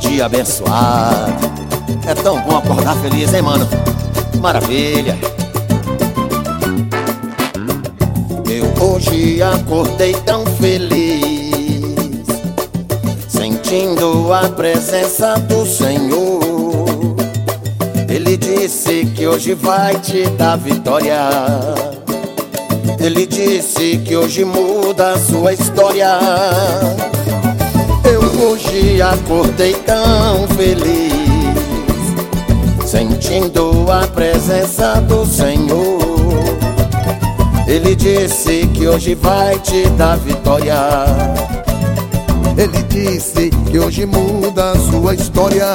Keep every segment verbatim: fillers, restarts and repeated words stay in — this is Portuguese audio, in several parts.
dia abençoado. É tão bom acordar feliz, hein, mano? Maravilha. Eu hoje acordei tão feliz, sentindo a presença do Senhor. Ele disse que hoje vai te dar vitória. Ele disse que hoje muda a sua história. Eu hoje acordei tão feliz, sentindo a presença do Senhor. Ele disse que hoje vai te dar vitória. Ele disse que hoje muda a sua história.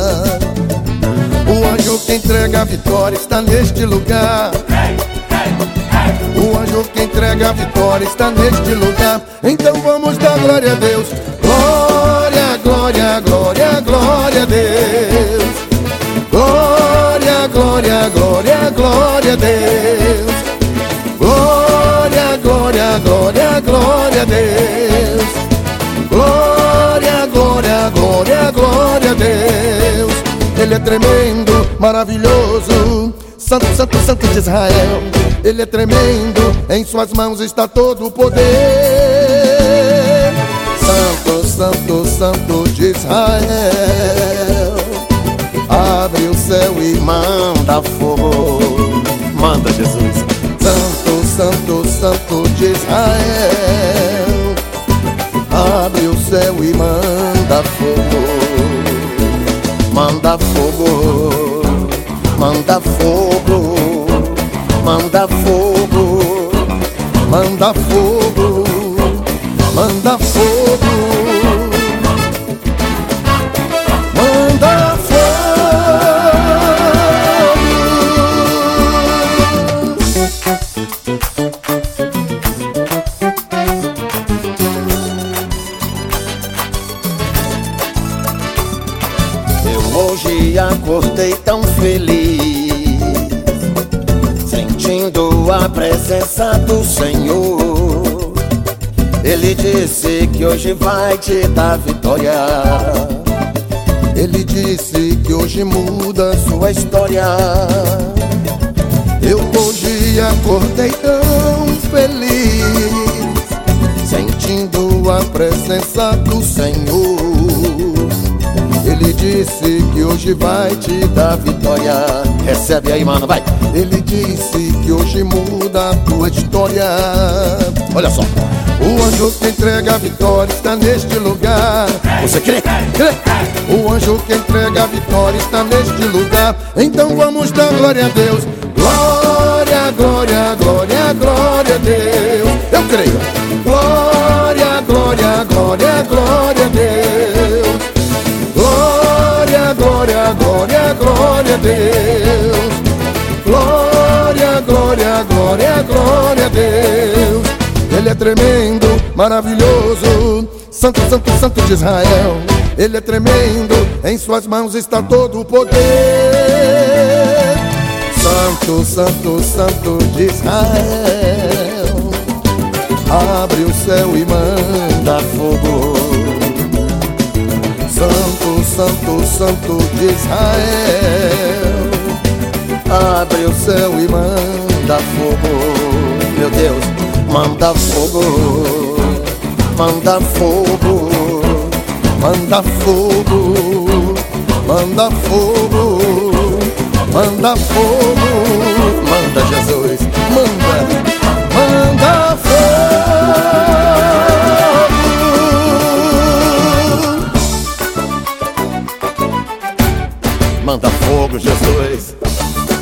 O anjo que entrega a vitória está neste lugar. O anjo que entrega a vitória está neste lugar. Então vamos dar glória a Deus. Glória, glória, glória, glória a Deus. Glória, glória, glória, glória a Deus. Glória, glória, glória, glória a Deus. Glória, glória, glória, glória a Deus. Ele é tremendo, maravilhoso, Santo, santo, santo de Israel. Ele é tremendo, em suas mãos está todo o poder. Santo, santo, santo de Israel. Abre o céu e manda fogo. Manda, Jesus. Santo, santo, santo de Israel. Abre o céu e manda fogo. Manda fogo, manda fogo, manda fogo, manda fogo, manda fogo, manda fogo. Hoje acordei tão feliz, sentindo a presença do Senhor. Ele disse que hoje vai te dar vitória. Ele disse que hoje muda a sua história. Eu hoje acordei tão feliz, sentindo a presença do Senhor. Ele disse que hoje vai te dar vitória. Recebe aí, mano, vai. Ele disse que hoje muda a tua história. Olha só. O anjo que entrega a vitória está neste lugar. Você crê? Crê? O anjo que entrega a vitória está neste lugar. Então vamos dar glória a Deus. Glória, glória, glória, glória a Deus. Eu creio. Glória, glória, glória, glória a Deus. Glória, glória, glória, glória a Deus. Glória, glória, glória, glória a Deus. Ele é tremendo, maravilhoso, Santo, santo, santo de Israel. Ele é tremendo, em suas mãos está todo o poder. Santo, santo, santo de Israel. Abre o céu e manda fogo. Santo, santo, santo de Israel. Abre o céu e manda fogo. Meu Deus, manda fogo. Manda fogo. Manda fogo. Manda fogo. Manda fogo. Manda, Jesus. Manda. Manda fogo. Manda fogo, Jesus.